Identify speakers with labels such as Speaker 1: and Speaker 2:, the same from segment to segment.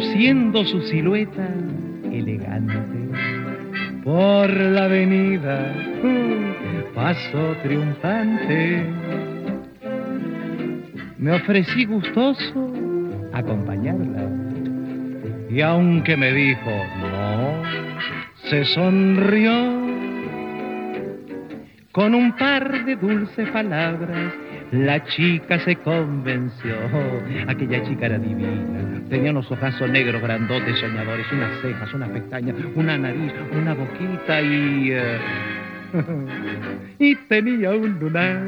Speaker 1: luciendo su silueta elegante. Por la avenida pasó triunfante. Me ofrecí gustoso acompañarla. Y aunque me dijo no, se sonrió. Con un par de dulces palabras la chica se convenció. Aquella chica era divina. Tenía unos ojazos negros, grandotes, soñadores, unas cejas, unas pestañas, una nariz, una boquita y... y tenía un lunar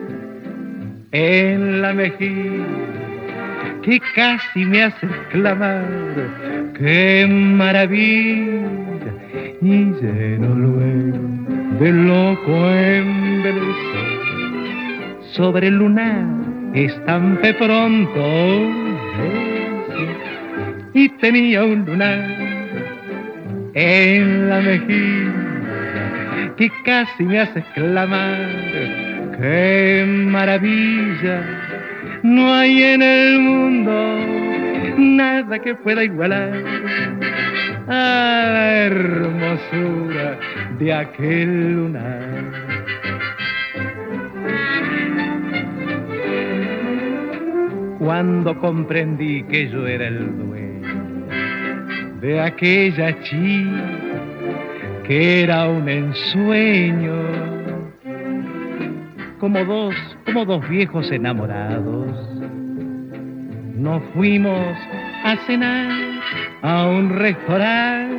Speaker 1: en la mejilla que casi me hace exclamar ¡qué maravilla! Y lleno luego de loco embeleso sobre el lunar estampé pronto y tenía un lunar en la mejilla que casi me hace exclamar ¡qué maravilla! No hay en el mundo nada que pueda igualar a la hermosura de aquel lunar. Cuando comprendí que yo era el dueño de aquella chica, que era un ensueño, como dos viejos enamorados, nos fuimos a cenar a un restaurante.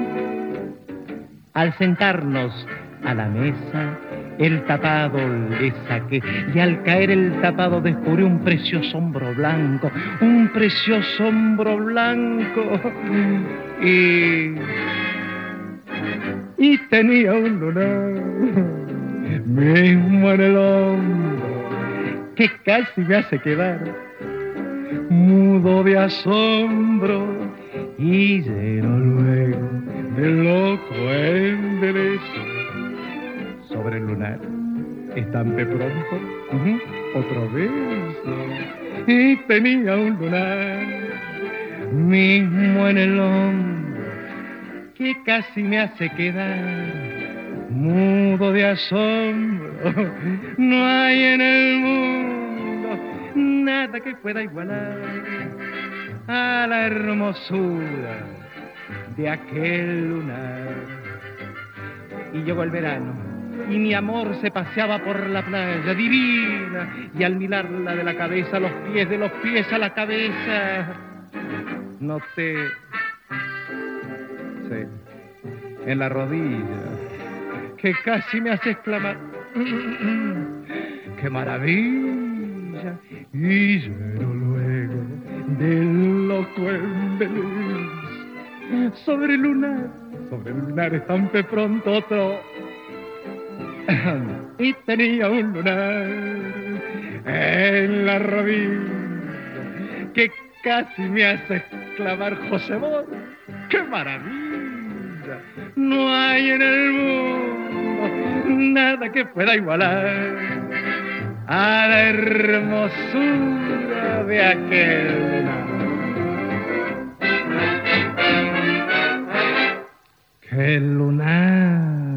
Speaker 1: Al sentarnos a la mesa, el tapado le saqué y al caer el tapado descubrí un precioso hombro blanco, y tenía un lunar mismo en el hombro que casi me hace quedar mudo de asombro y lleno luego de loco embeleso sobre el lunar estampé pronto otro beso y tenía un lunar mismo en el hombro que casi me hace quedar mudo de asombro. No hay en el mundo nada que pueda igualar a la hermosura de aquel lunar. Y llegó el verano y mi amor se paseaba por la playa divina, y al mirarla de la cabeza a los pies, de los pies a la cabeza, noté en la rodilla que casi me hace exclamar ¡qué maravilla! Y lleno luego del loco embeleso sobre el lunar estampé pronto otro y tenía un lunar en la rodilla que casi me hace exclamar José Mor, ¡qué maravilla! No hay en el mundo nada que pueda igualar a la hermosura de aquel lunar. ¡Qué lunar!